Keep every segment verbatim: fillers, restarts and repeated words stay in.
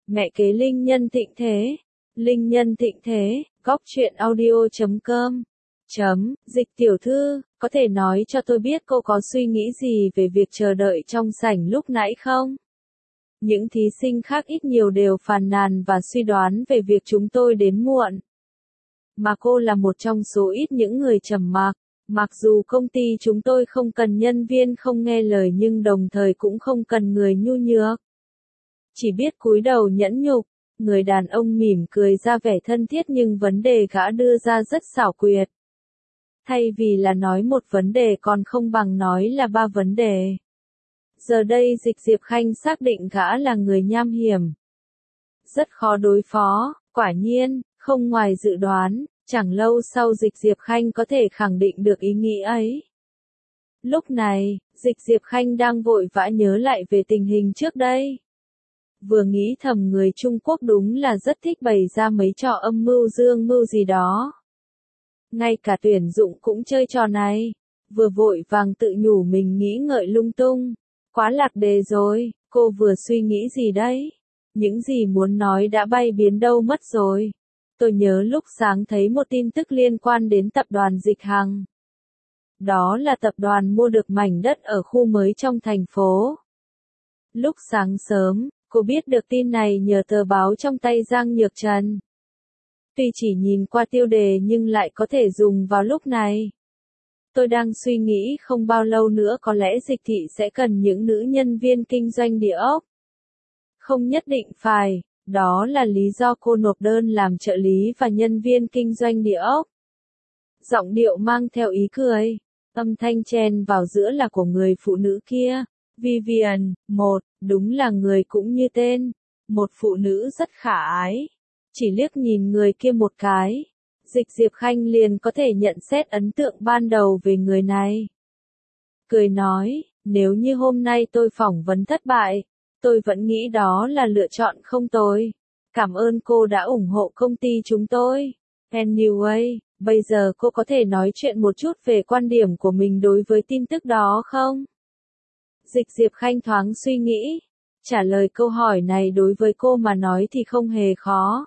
Mẹ kế Linh Nhân Thịnh Thế. Linh Nhân Thịnh Thế, góc truyện audio chấm com. Chấm, dịch tiểu thư, có thể nói cho tôi biết cô có suy nghĩ gì về việc chờ đợi trong sảnh lúc nãy không? Những thí sinh khác ít nhiều đều phàn nàn và suy đoán về việc chúng tôi đến muộn. Mà cô là một trong số ít những người trầm mặc. Mặc dù công ty chúng tôi không cần nhân viên không nghe lời nhưng đồng thời cũng không cần người nhu nhược. Chỉ biết cúi đầu nhẫn nhục, người đàn ông mỉm cười ra vẻ thân thiết nhưng vấn đề gã đưa ra rất xảo quyệt. Thay vì là nói một vấn đề còn không bằng nói là ba vấn đề. Giờ đây Dịch Diệp Khanh xác định gã là người nham hiểm. Rất khó đối phó, quả nhiên, không ngoài dự đoán, chẳng lâu sau Dịch Diệp Khanh có thể khẳng định được ý nghĩ ấy. Lúc này, Dịch Diệp Khanh đang vội vã nhớ lại về tình hình trước đây. Vừa nghĩ thầm người Trung Quốc đúng là rất thích bày ra mấy trò âm mưu dương mưu gì đó. Ngay cả tuyển dụng cũng chơi trò này. Vừa vội vàng tự nhủ mình nghĩ ngợi lung tung. Quá lạc đề rồi, cô vừa suy nghĩ gì đấy? Những gì muốn nói đã bay biến đâu mất rồi. Tôi nhớ lúc sáng thấy một tin tức liên quan đến tập đoàn Dịch Hằng. Đó là tập đoàn mua được mảnh đất ở khu mới trong thành phố. Lúc sáng sớm, cô biết được tin này nhờ tờ báo trong tay Giang Nhược Trần. Tuy chỉ nhìn qua tiêu đề nhưng lại có thể dùng vào lúc này. Tôi đang suy nghĩ không bao lâu nữa có lẽ Dịch thị sẽ cần những nữ nhân viên kinh doanh địa ốc. Không nhất định phải, đó là lý do cô nộp đơn làm trợ lý và nhân viên kinh doanh địa ốc. Giọng điệu mang theo ý cười, âm thanh chen vào giữa là của người phụ nữ kia. Vivian, một, đúng là người cũng như tên. Một phụ nữ rất khả ái. Chỉ liếc nhìn người kia một cái. Dịch Diệp Khanh liền có thể nhận xét ấn tượng ban đầu về người này. Cười nói, nếu như hôm nay tôi phỏng vấn thất bại, tôi vẫn nghĩ đó là lựa chọn không tồi. Cảm ơn cô đã ủng hộ công ty chúng tôi. Anyway, bây giờ cô có thể nói chuyện một chút về quan điểm của mình đối với tin tức đó không? Dịch Diệp Khanh thoáng suy nghĩ. Trả lời câu hỏi này đối với cô mà nói thì không hề khó.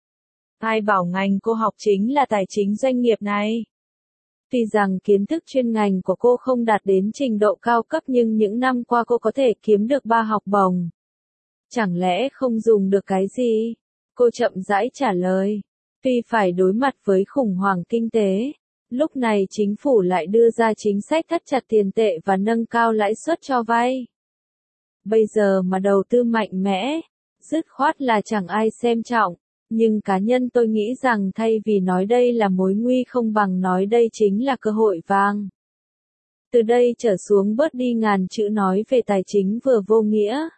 Ai bảo ngành cô học chính là tài chính doanh nghiệp này. Tuy rằng kiến thức chuyên ngành của cô không đạt đến trình độ cao cấp nhưng những năm qua cô có thể kiếm được ba học bổng. Chẳng lẽ không dùng được cái gì? Cô chậm rãi trả lời. Tuy phải đối mặt với khủng hoảng kinh tế, lúc này chính phủ lại đưa ra chính sách thắt chặt tiền tệ và nâng cao lãi suất cho vay. Bây giờ mà đầu tư mạnh mẽ, dứt khoát là chẳng ai xem trọng. Nhưng cá nhân tôi nghĩ rằng thay vì nói đây là mối nguy không bằng nói đây chính là cơ hội vàng. Từ đây trở xuống bớt đi ngàn chữ nói về tài chính vừa vô nghĩa.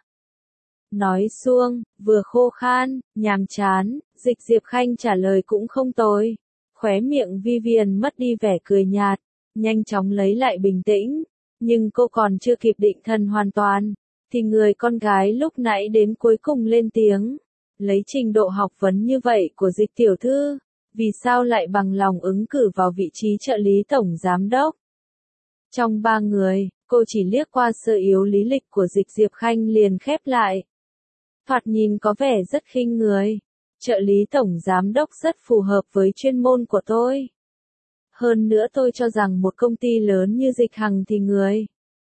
Nói suông, vừa khô khan, nhàm chán, Dịch Diệp Khanh trả lời cũng không tồi. Khóe miệng Vivian mất đi vẻ cười nhạt, nhanh chóng lấy lại bình tĩnh. Nhưng cô còn chưa kịp định thần hoàn toàn, thì người con gái lúc nãy đến cuối cùng lên tiếng. Lấy trình độ học vấn như vậy của Dịch tiểu thư, vì sao lại bằng lòng ứng cử vào vị trí trợ lý tổng giám đốc? Trong ba người, cô chỉ liếc qua sơ yếu lý lịch của Dịch Diệp Khanh liền khép lại. Thoạt nhìn có vẻ rất khinh người. Trợ lý tổng giám đốc rất phù hợp với chuyên môn của tôi. Hơn nữa tôi cho rằng một công ty lớn như Dịch Hằng thì người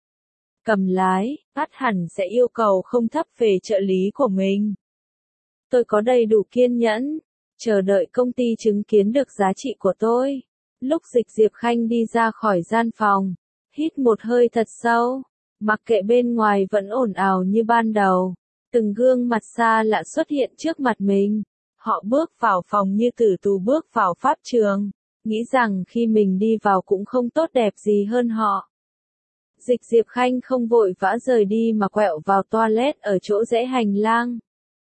cầm lái, ắt hẳn sẽ yêu cầu không thấp về trợ lý của mình. Tôi có đầy đủ kiên nhẫn, chờ đợi công ty chứng kiến được giá trị của tôi. Lúc Dịch Diệp Khanh đi ra khỏi gian phòng, hít một hơi thật sâu, mặc kệ bên ngoài vẫn ồn ào như ban đầu. Từng gương mặt xa lạ xuất hiện trước mặt mình. Họ bước vào phòng như tử tù bước vào pháp trường, nghĩ rằng khi mình đi vào cũng không tốt đẹp gì hơn họ. Dịch Diệp Khanh không vội vã rời đi mà quẹo vào toilet ở chỗ rẽ hành lang.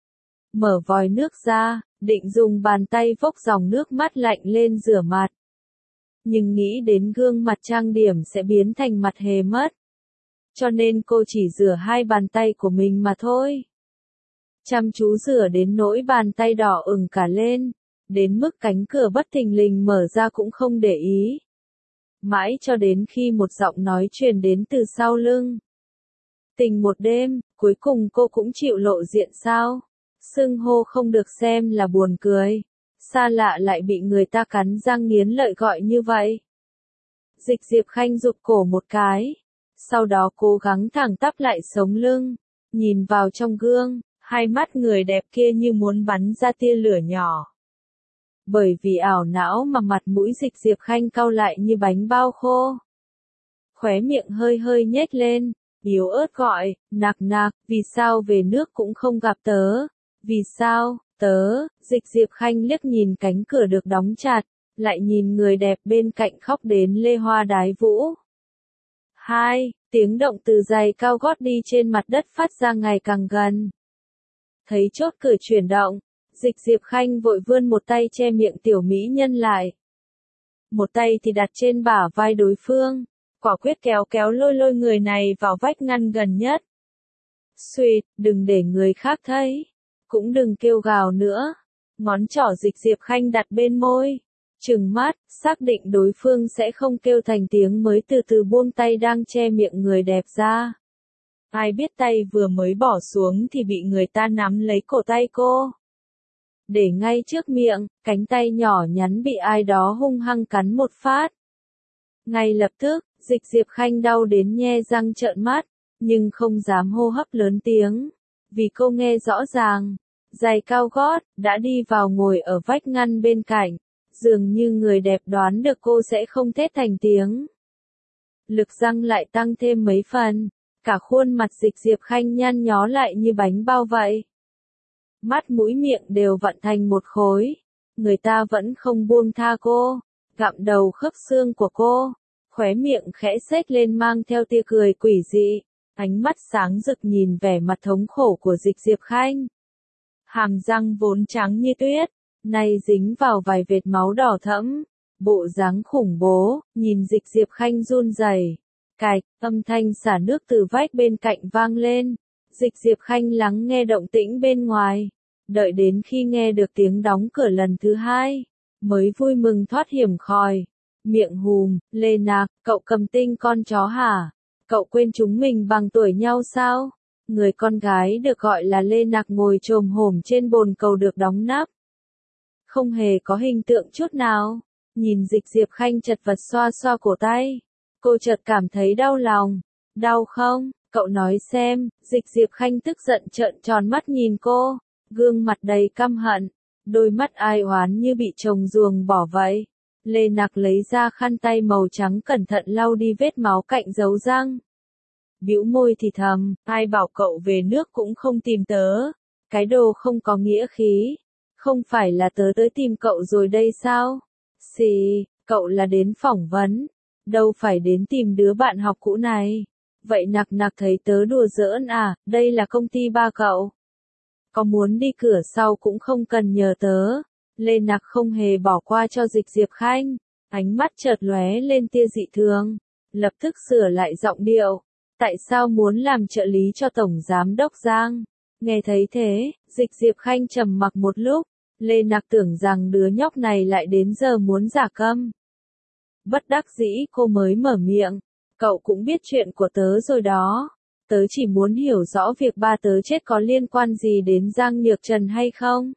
Mở vòi nước ra, định dùng bàn tay vốc dòng nước mắt lạnh lên rửa mặt. Nhưng nghĩ đến gương mặt trang điểm sẽ biến thành mặt hề mất. Cho nên cô chỉ rửa hai bàn tay của mình mà thôi. Chăm chú rửa đến nỗi bàn tay đỏ ửng cả lên, đến mức cánh cửa bất thình lình mở ra cũng không để ý. Mãi cho đến khi một giọng nói truyền đến từ sau lưng. Tình một đêm, cuối cùng cô cũng chịu lộ diện sao? Xưng hô không được xem là buồn cười. Xa lạ lại bị người ta cắn răng nghiến lợi gọi như vậy. Dịch Diệp Khanh rụt cổ một cái. Sau đó cố gắng thẳng tắp lại sống lưng. Nhìn vào trong gương, hai mắt người đẹp kia như muốn bắn ra tia lửa nhỏ. Bởi vì ảo não mà mặt mũi Dịch Diệp Khanh cau lại như bánh bao khô. Khóe miệng hơi hơi nhếch lên, yếu ớt gọi, nạc nạc, vì sao về nước cũng không gặp tớ? Vì sao, tớ, Dịch Diệp Khanh liếc nhìn cánh cửa được đóng chặt, lại nhìn người đẹp bên cạnh khóc đến lê hoa đái vũ. Hai, tiếng động từ giày cao gót đi trên mặt đất phát ra ngày càng gần. Thấy chốt cửa chuyển động, Dịch Diệp Khanh vội vươn một tay che miệng tiểu mỹ nhân lại. Một tay thì đặt trên bả vai đối phương, quả quyết kéo kéo lôi lôi người này vào vách ngăn gần nhất. Xuyệt, đừng để người khác thấy, cũng đừng kêu gào nữa. Ngón trỏ Dịch Diệp Khanh đặt bên môi, trừng mắt, xác định đối phương sẽ không kêu thành tiếng mới từ từ buông tay đang che miệng người đẹp ra. Ai biết tay vừa mới bỏ xuống thì bị người ta nắm lấy cổ tay cô. Để ngay trước miệng, cánh tay nhỏ nhắn bị ai đó hung hăng cắn một phát. Ngay lập tức, Dịch Diệp Khanh đau đến nhe răng trợn mắt, nhưng không dám hô hấp lớn tiếng, vì cô nghe rõ ràng, giày cao gót, đã đi vào ngồi ở vách ngăn bên cạnh, dường như người đẹp đoán được cô sẽ không thét thành tiếng. Lực răng lại tăng thêm mấy phần, cả khuôn mặt Dịch Diệp Khanh nhăn nhó lại như bánh bao vậy. Mắt mũi miệng đều vặn thành một khối, người ta vẫn không buông tha cô, gặm đầu khớp xương của cô, khóe miệng khẽ xếch lên mang theo tia cười quỷ dị, ánh mắt sáng rực nhìn vẻ mặt thống khổ của Dịch Diệp Khanh. Hàm răng vốn trắng như tuyết, nay dính vào vài vệt máu đỏ thẫm, bộ dáng khủng bố, nhìn Dịch Diệp Khanh run rẩy. Cạch, âm thanh xả nước từ vách bên cạnh vang lên. Dịch Diệp Khanh lắng nghe động tĩnh bên ngoài, đợi đến khi nghe được tiếng đóng cửa lần thứ hai, mới vui mừng thoát hiểm khỏi. Miệng hùm, Lê Nạc, cậu cầm tinh con chó hả? Cậu quên chúng mình bằng tuổi nhau sao? Người con gái được gọi là Lê Nạc ngồi chồm hổm trên bồn cầu được đóng nắp. Không hề có hình tượng chút nào. Nhìn Dịch Diệp Khanh chật vật xoa xoa cổ tay. Cô chợt cảm thấy đau lòng. Đau không? Cậu nói xem. Dịch Diệp Khanh tức giận trợn tròn mắt nhìn cô. Gương mặt đầy căm hận. Đôi mắt ai oán như bị chồng ruồng bỏ vậy. Lê Nạc lấy ra khăn tay màu trắng cẩn thận lau đi vết máu cạnh dấu răng. Bĩu môi thì thầm, ai bảo cậu về nước cũng không tìm tớ. Cái đồ không có nghĩa khí. Không phải là tớ tới tìm cậu rồi đây sao? Xì, cậu là đến phỏng vấn. Đâu phải đến tìm đứa bạn học cũ này. Vậy Nạc Nạc thấy tớ đùa giỡn à, đây là công ty ba cậu. Có muốn đi cửa sau cũng không cần nhờ tớ. Lê Nạc không hề bỏ qua cho Dịch Diệp Khanh, ánh mắt chợt lóe lên tia dị thường, lập tức sửa lại giọng điệu. Tại sao muốn làm trợ lý cho Tổng Giám Đốc Giang? Nghe thấy thế, Dịch Diệp Khanh trầm mặc một lúc, Lê Nạc tưởng rằng đứa nhóc này lại đến giờ muốn giả câm. Bất đắc dĩ cô mới mở miệng, cậu cũng biết chuyện của tớ rồi đó. Tớ chỉ muốn hiểu rõ việc ba tớ chết có liên quan gì đến Giang Nhược Trần hay không?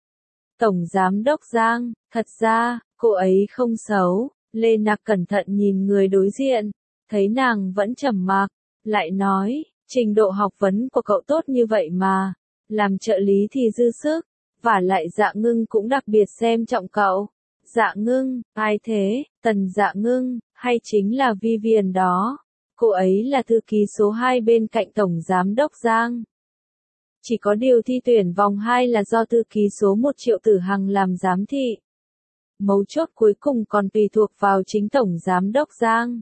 Tổng Giám Đốc Giang, thật ra, cô ấy không xấu. Lê Nạc cẩn thận nhìn người đối diện, thấy nàng vẫn trầm mặc, lại nói, trình độ học vấn của cậu tốt như vậy mà, làm trợ lý thì dư sức, và lại Dạ Ngưng cũng đặc biệt xem trọng cậu. Dạ Ngưng, ai thế? Tần Dạ Ngưng, hay chính là Vivian đó? Cô ấy là thư ký số hai bên cạnh Tổng Giám Đốc Giang. Chỉ có điều thi tuyển vòng hai là do thư ký số một Triệu Tử Hằng làm giám thị. Mấu chốt cuối cùng còn tùy thuộc vào chính Tổng Giám Đốc Giang.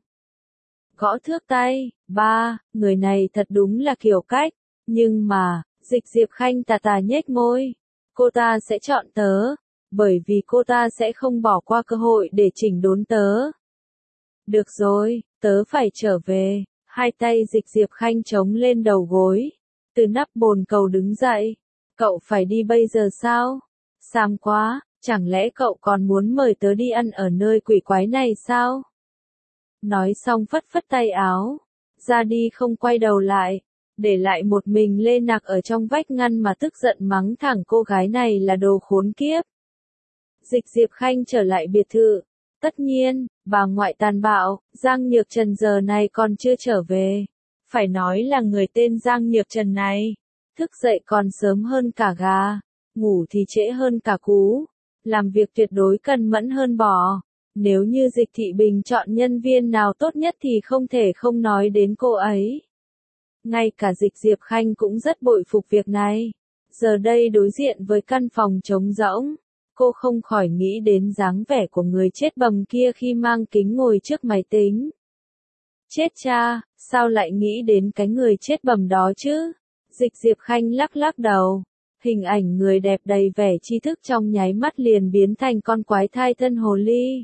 Gõ thước tay, ba, người này thật đúng là kiểu cách, nhưng mà, Dịch Diệp Khanh tà tà nhếch môi. Cô ta sẽ chọn tớ, bởi vì cô ta sẽ không bỏ qua cơ hội để chỉnh đốn tớ. Được rồi, tớ phải trở về. Hai tay Dịch Diệp Khanh chống lên đầu gối, từ nắp bồn cầu đứng dậy. Cậu phải đi bây giờ sao? Xàm quá, chẳng lẽ cậu còn muốn mời tớ đi ăn ở nơi quỷ quái này sao? Nói xong phất phất tay áo, ra đi không quay đầu lại. để lại một mình Lê Nặc ở trong vách ngăn mà tức giận mắng thẳng cô gái này là đồ khốn kiếp. Dịch Diệp Khanh trở lại biệt thự. Tất nhiên, bà ngoại tàn bạo, Giang Nhược Trần giờ này còn chưa trở về. Phải nói là người tên Giang Nhược Trần này. Thức dậy còn sớm hơn cả gà, ngủ thì trễ hơn cả cú. Làm việc tuyệt đối cần mẫn hơn bò. Nếu như Dịch Thị Bình chọn nhân viên nào tốt nhất thì không thể không nói đến cô ấy. Ngay cả Dịch Diệp Khanh cũng rất bội phục việc này. Giờ đây đối diện với căn phòng trống rỗng, cô không khỏi nghĩ đến dáng vẻ của người chết bầm kia khi mang kính ngồi trước máy tính. Chết cha, sao lại nghĩ đến cái người chết bầm đó chứ? Dịch Diệp Khanh lắc lắc đầu. Hình ảnh người đẹp đầy vẻ tri thức trong nháy mắt liền biến thành con quái thai thân hồ ly.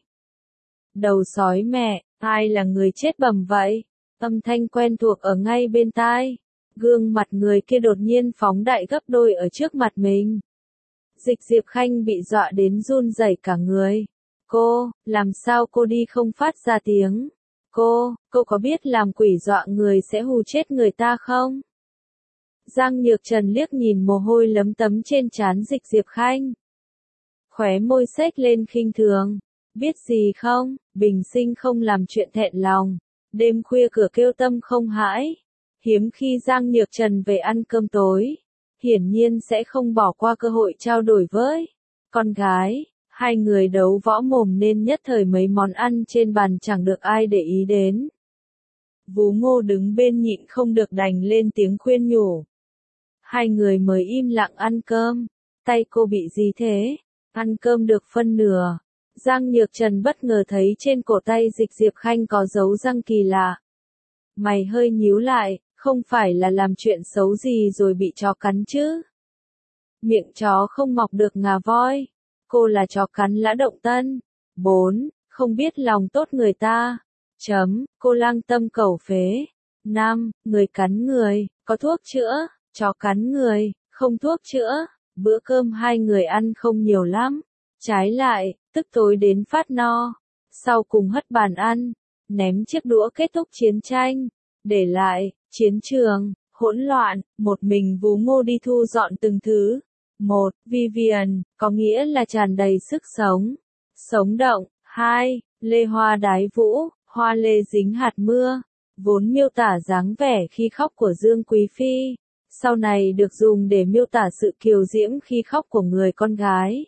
Đầu sói mẹ, ai là người chết bầm vậy? Âm thanh quen thuộc ở ngay bên tai. Gương mặt người kia đột nhiên phóng đại gấp đôi ở trước mặt mình. Dịch Diệp Khanh bị dọa đến run rẩy cả người. Cô, làm sao cô đi không phát ra tiếng? Cô, cô có biết làm quỷ dọa người sẽ hù chết người ta không? Giang Nhược Trần liếc nhìn mồ hôi lấm tấm trên trán Dịch Diệp Khanh. Khóe môi xếch lên khinh thường. Biết gì không, bình sinh không làm chuyện thẹn lòng. Đêm khuya cửa kêu tâm không hãi. Hiếm khi Giang Nhược Trần về ăn cơm tối. Hiển nhiên sẽ không bỏ qua cơ hội trao đổi với con gái. Hai người đấu võ mồm nên nhất thời mấy món ăn trên bàn chẳng được ai để ý đến. Vú Ngô đứng bên nhịn không được đành lên tiếng khuyên nhủ. Hai người mới im lặng ăn cơm. Tay cô bị gì thế? Ăn cơm được phân nửa. Giang Nhược Trần bất ngờ thấy trên cổ tay Dịch Diệp Khanh có dấu răng kỳ lạ. Mày hơi nhíu lại, không phải là làm chuyện xấu gì rồi bị chó cắn chứ? Miệng chó không mọc được ngà voi. Cô là chó cắn lã động tân. bốn. Không biết lòng tốt người ta. Chấm, cô lang tâm cẩu phế. năm. Người cắn người, có thuốc chữa. Chó cắn người, không thuốc chữa. Bữa cơm hai người ăn không nhiều lắm. Trái lại, tức tối đến phát no. Sau cùng hất bàn ăn, ném chiếc đũa kết thúc chiến tranh. Để lại, chiến trường, hỗn loạn, một mình Vú Ngô đi thu dọn từng thứ. một. Vivian, có nghĩa là tràn đầy sức sống. Sống động. hai. Lê hoa đái vũ, hoa lê dính hạt mưa. Vốn miêu tả dáng vẻ khi khóc của Dương Quý Phi. Sau này được dùng để miêu tả sự kiều diễm khi khóc của người con gái.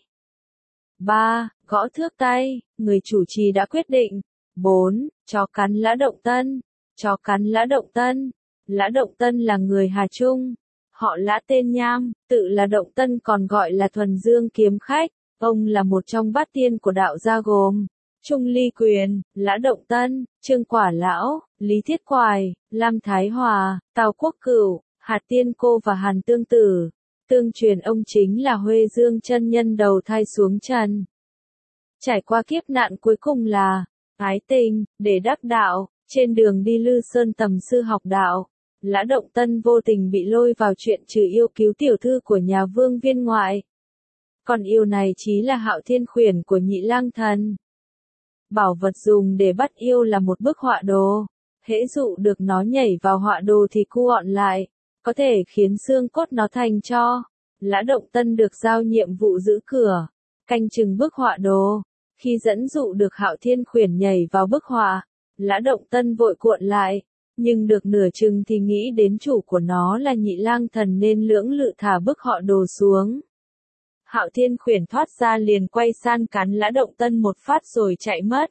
ba. Gõ thước tay, người chủ trì đã quyết định. bốn. Chó cắn lã động tân. Chó cắn lã động tân. Lã động tân là người Hà Trung. Họ Lã tên Nham, tự là Động Tân còn gọi là Thuần Dương Kiếm Khách. Ông là một trong bát tiên của đạo gia gồm Trung Ly Quyền, Lã Động Tân, Trương Quả Lão, Lý Thiết Quài, Lam Thái Hòa, Tào Quốc Cửu, Hạt Tiên Cô và Hàn Tương Tử. Tương truyền ông chính là Huê Dương chân nhân đầu thai xuống trần. Trải qua kiếp nạn cuối cùng là ái tình, để đắc đạo, trên đường đi Lư Sơn tầm sư học đạo. Lã Động Tân vô tình bị lôi vào chuyện trừ yêu cứu tiểu thư của nhà Vương Viên ngoại. Còn yêu này chí là Hạo Thiên Khuyển của Nhị Lang Thần. Bảo vật dùng để bắt yêu là một bức họa đồ. Hễ dụ được nó nhảy vào họa đồ thì cu gọn lại, có thể khiến xương cốt nó thành tro. Lã Động Tân được giao nhiệm vụ giữ cửa, canh chừng bức họa đồ. Khi dẫn dụ được Hạo Thiên Khuyển nhảy vào bức họa, Lã Động Tân vội cuộn lại. Nhưng được nửa chừng thì nghĩ đến chủ của nó là Nhị Lang Thần nên lưỡng lự thả bức họ đồ xuống. Hạo Thiên Khuyển thoát ra liền quay san cắn Lã Động Tân một phát rồi chạy mất.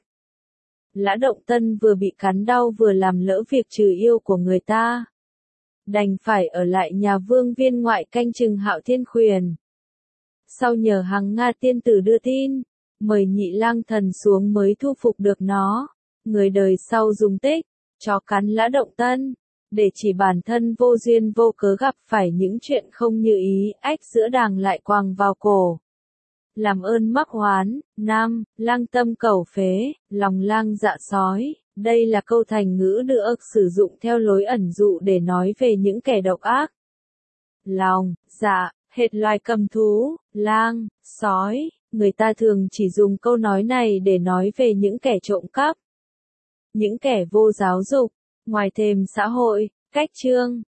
Lã Động Tân vừa bị cắn đau vừa làm lỡ việc trừ yêu của người ta. Đành phải ở lại nhà Vương Viên ngoại canh chừng Hạo Thiên Khuyển. Sau nhờ Hằng Nga tiên tử đưa tin, mời Nhị Lang Thần xuống mới thu phục được nó. Người đời sau dùng tích chó cắn Lã Động Tân, để chỉ bản thân vô duyên vô cớ gặp phải những chuyện không như ý, ách giữa đàng lại quàng vào cổ. Làm ơn mắc oán. năm. Lang tâm cẩu phế, lòng lang dạ sói. Đây là câu thành ngữ được sử dụng theo lối ẩn dụ để nói về những kẻ độc ác. Lòng, dạ, hệt loài cầm thú, lang, sói. Người ta thường chỉ dùng câu nói này để nói về những kẻ trộm cắp. Những kẻ vô giáo dục, ngoài thềm xã hội, cách chương.